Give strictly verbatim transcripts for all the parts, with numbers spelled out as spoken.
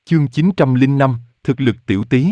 Chương chín trăm lẻ năm, thực lực tiểu tý.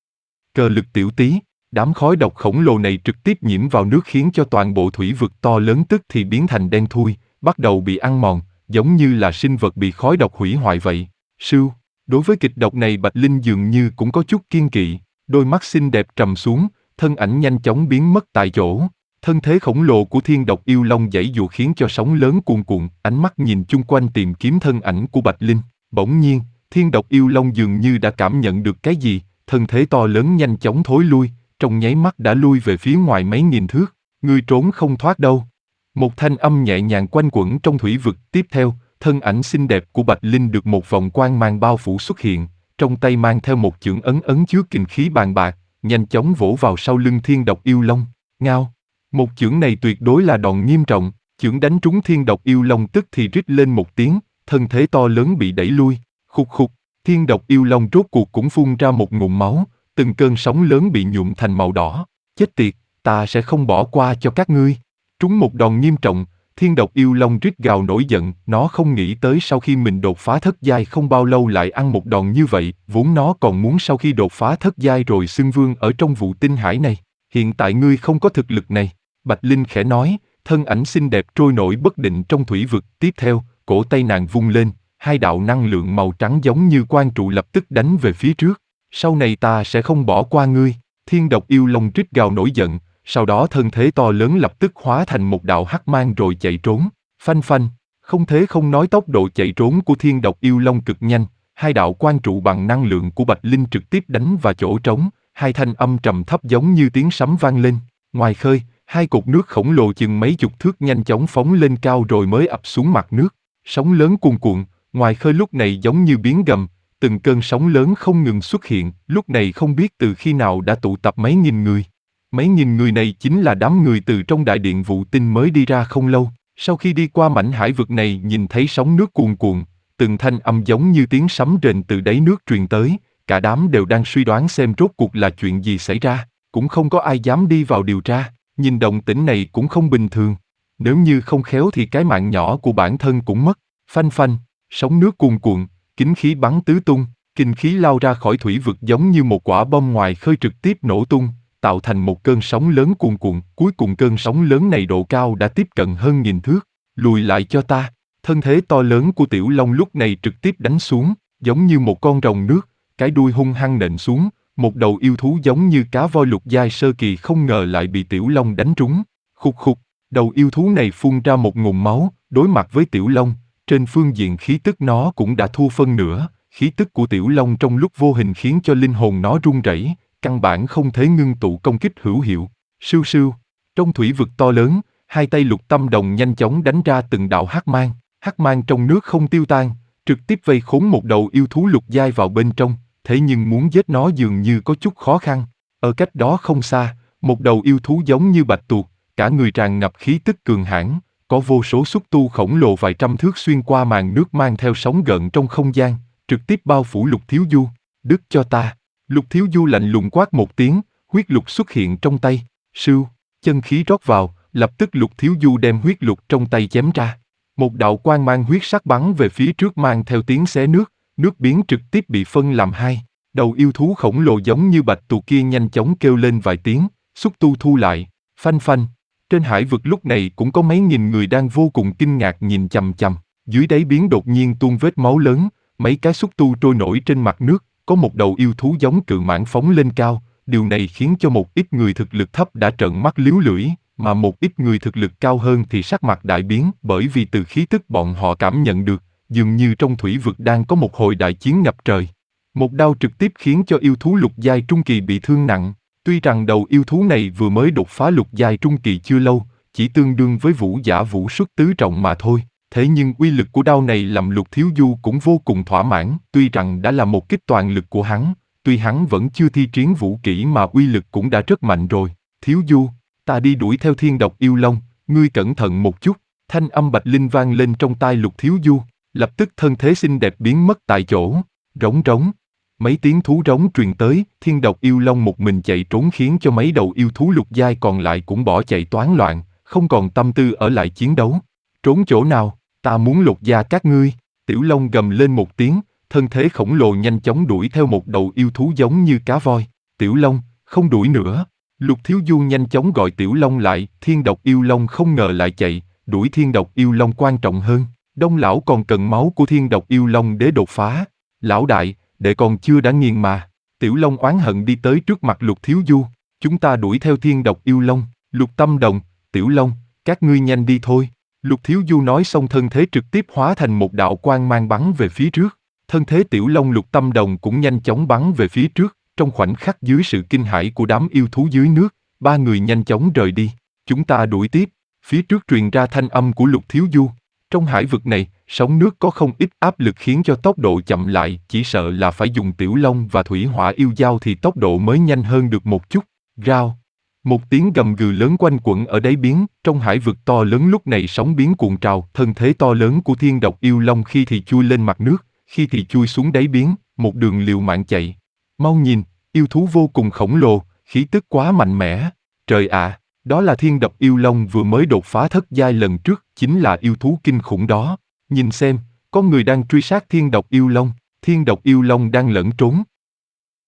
Cờ lực tiểu tý, đám khói độc khổng lồ này trực tiếp nhiễm vào nước khiến cho toàn bộ thủy vực to lớn tức thì biến thành đen thui, bắt đầu bị ăn mòn, giống như là sinh vật bị khói độc hủy hoại vậy. Sưu, đối với kịch độc này Bạch Linh dường như cũng có chút kiên kỵ, đôi mắt xinh đẹp trầm xuống, thân ảnh nhanh chóng biến mất tại chỗ. Thân thế khổng lồ của thiên độc yêu long giãy giụa khiến cho sóng lớn cuồn cuộn, ánh mắt nhìn chung quanh tìm kiếm thân ảnh của Bạch Linh. Bỗng nhiên, thiên độc yêu long dường như đã cảm nhận được cái gì, thân thế to lớn nhanh chóng thối lui, trong nháy mắt đã lui về phía ngoài mấy nghìn thước. Ngươi trốn không thoát đâu. Một thanh âm nhẹ nhàng quanh quẩn trong thủy vực. Tiếp theo, thân ảnh xinh đẹp của Bạch Linh được một vòng quang mang bao phủ xuất hiện, trong tay mang theo một chưởng ấn ấn chứa kình khí bàn bạc, nhanh chóng vỗ vào sau lưng thiên độc yêu long. Ngao! Một chưởng này tuyệt đối là đòn nghiêm trọng, chưởng đánh trúng thiên độc yêu long tức thì rít lên một tiếng, thân thế to lớn bị đẩy lui. Khục khục, thiên độc yêu long rốt cuộc cũng phun ra một ngụm máu, từng cơn sóng lớn bị nhuộm thành màu đỏ. Chết tiệt, ta sẽ không bỏ qua cho các ngươi. Trúng một đòn nghiêm trọng, thiên độc yêu long rít gào nổi giận, nó không nghĩ tới sau khi mình đột phá thất giai không bao lâu lại ăn một đòn như vậy, vốn nó còn muốn sau khi đột phá thất giai rồi xưng vương ở trong vụ tinh hải này. Hiện tại ngươi không có thực lực này. Bạch Linh khẽ nói, thân ảnh xinh đẹp trôi nổi bất định trong thủy vực. Tiếp theo, cổ tay nàng vung lên, hai đạo năng lượng màu trắng giống như quang trụ lập tức đánh về phía trước. Sau này ta sẽ không bỏ qua ngươi. Thiên độc yêu long rít gào nổi giận, sau đó thân thế to lớn lập tức hóa thành một đạo hắc mang rồi chạy trốn. Phanh phanh, không thế không nói tốc độ chạy trốn của thiên độc yêu long cực nhanh, hai đạo quang trụ bằng năng lượng của Bạch Linh trực tiếp đánh vào chỗ trống, hai thanh âm trầm thấp giống như tiếng sấm vang lên. Ngoài khơi, hai cột nước khổng lồ chừng mấy chục thước nhanh chóng phóng lên cao rồi mới ập xuống mặt nước. Sóng lớn cuồn cuộn, ngoài khơi lúc này giống như biến gầm, từng cơn sóng lớn không ngừng xuất hiện, lúc này không biết từ khi nào đã tụ tập mấy nghìn người. Mấy nghìn người này chính là đám người từ trong đại điện vụ tinh mới đi ra không lâu. Sau khi đi qua mảnh hải vực này nhìn thấy sóng nước cuồn cuộn, từng thanh âm giống như tiếng sấm rền từ đáy nước truyền tới, cả đám đều đang suy đoán xem rốt cuộc là chuyện gì xảy ra, cũng không có ai dám đi vào điều tra. Nhìn động tĩnh này cũng không bình thường. Nếu như không khéo thì cái mạng nhỏ của bản thân cũng mất. Phanh phanh, sóng nước cuồn cuộn, kính khí bắn tứ tung, kinh khí lao ra khỏi thủy vực giống như một quả bom ngoài khơi trực tiếp nổ tung, tạo thành một cơn sóng lớn cuồn cuộn. Cuối cùng cơn sóng lớn này độ cao đã tiếp cận hơn nghìn thước. Lùi lại cho ta. Thân thế to lớn của tiểu long lúc này trực tiếp đánh xuống, giống như một con rồng nước, cái đuôi hung hăng nện xuống. Một đầu yêu thú giống như cá voi lục giai sơ kỳ không ngờ lại bị tiểu long đánh trúng. Khục khục, đầu yêu thú này phun ra một ngụm máu, đối mặt với tiểu long, trên phương diện khí tức nó cũng đã thua phân nửa. Khí tức của tiểu long trong lúc vô hình khiến cho linh hồn nó run rẩy, căn bản không thể ngưng tụ công kích hữu hiệu. Sưu sưu, trong thủy vực to lớn, hai tay Lục Tâm Đồng nhanh chóng đánh ra từng đạo hắc mang, hắc mang trong nước không tiêu tan, trực tiếp vây khốn một đầu yêu thú lục giai vào bên trong. Thế nhưng muốn giết nó dường như có chút khó khăn. Ở cách đó không xa, một đầu yêu thú giống như bạch tuộc, cả người tràn ngập khí tức cường hãn, có vô số xúc tu khổng lồ vài trăm thước xuyên qua màn nước mang theo sóng gợn trong không gian, trực tiếp bao phủ Lục Thiếu Du. Đứt cho ta. Lục Thiếu Du lạnh lùng quát một tiếng, huyết lục xuất hiện trong tay. Sưu, chân khí rót vào, lập tức Lục Thiếu Du đem huyết lục trong tay chém ra. Một đạo quang mang huyết sắc bắn về phía trước mang theo tiếng xé nước. Nước biển trực tiếp bị phân làm hai, đầu yêu thú khổng lồ giống như bạch tuộc kia nhanh chóng kêu lên vài tiếng, xúc tu thu lại. Phanh phanh, trên hải vực lúc này cũng có mấy nghìn người đang vô cùng kinh ngạc nhìn chằm chằm, dưới đáy biển đột nhiên tuôn vết máu lớn, mấy cái xúc tu trôi nổi trên mặt nước, có một đầu yêu thú giống cự mãng phóng lên cao, điều này khiến cho một ít người thực lực thấp đã trợn mắt liếu lưỡi, mà một ít người thực lực cao hơn thì sắc mặt đại biến bởi vì từ khí tức bọn họ cảm nhận được, dường như trong thủy vực đang có một hồi đại chiến ngập trời. Một đao trực tiếp khiến cho yêu thú lục giai trung kỳ bị thương nặng. Tuy rằng đầu yêu thú này vừa mới đột phá lục giai trung kỳ chưa lâu, chỉ tương đương với vũ giả vũ xuất tứ trọng mà thôi. Thế nhưng uy lực của đao này làm Lục Thiếu Du cũng vô cùng thỏa mãn. Tuy rằng đã là một kích toàn lực của hắn, tuy hắn vẫn chưa thi triển vũ kỹ mà uy lực cũng đã rất mạnh rồi. Thiếu Du, ta đi đuổi theo thiên độc yêu long, ngươi cẩn thận một chút. Thanh âm Bạch Linh vang lên trong tai Lục Thiếu Du. Lập tức thân thế xinh đẹp biến mất tại chỗ. Rống rống. Mấy tiếng thú rống truyền tới, thiên độc yêu long một mình chạy trốn khiến cho mấy đầu yêu thú lục giai còn lại cũng bỏ chạy toán loạn, không còn tâm tư ở lại chiến đấu. Trốn chỗ nào, ta muốn lột da các ngươi. Tiểu long gầm lên một tiếng, thân thế khổng lồ nhanh chóng đuổi theo một đầu yêu thú giống như cá voi. Tiểu Long, không đuổi nữa. Lục Thiếu Du nhanh chóng gọi Tiểu Long lại, thiên độc yêu long không ngờ lại chạy, đuổi thiên độc yêu long quan trọng hơn. Đông lão còn cần máu của thiên độc yêu long để đột phá. Lão đại, đệ còn chưa đã nghiền mà. Tiểu Long oán hận đi tới trước mặt Lục Thiếu Du. Chúng ta đuổi theo thiên độc yêu long. Lục Tâm Đồng, Tiểu Long, các ngươi nhanh đi thôi. Lục Thiếu Du nói xong thân thế trực tiếp hóa thành một đạo quang mang bắn về phía trước. Thân thế Tiểu Long Lục Tâm Đồng cũng nhanh chóng bắn về phía trước. Trong khoảnh khắc dưới sự kinh hãi của đám yêu thú dưới nước, ba người nhanh chóng rời đi. Chúng ta đuổi tiếp. Phía trước truyền ra thanh âm của Lục Thiếu Du. Trong hải vực này, sóng nước có không ít áp lực khiến cho tốc độ chậm lại, chỉ sợ là phải dùng Tiểu Long và Thủy Hỏa yêu dao thì tốc độ mới nhanh hơn được một chút. Rao. Một tiếng gầm gừ lớn quanh quẩn ở đáy biển, trong hải vực to lớn lúc này sóng biến cuộn trào, thân thế to lớn của thiên độc yêu long khi thì chui lên mặt nước, khi thì chui xuống đáy biển, một đường liều mạng chạy. Mau nhìn, yêu thú vô cùng khổng lồ, khí tức quá mạnh mẽ. Trời ạ, đó là thiên độc yêu long vừa mới đột phá thất giai lần trước, chính là yêu thú kinh khủng đó. Nhìn xem, có người đang truy sát thiên độc yêu long, thiên độc yêu long đang lẫn trốn.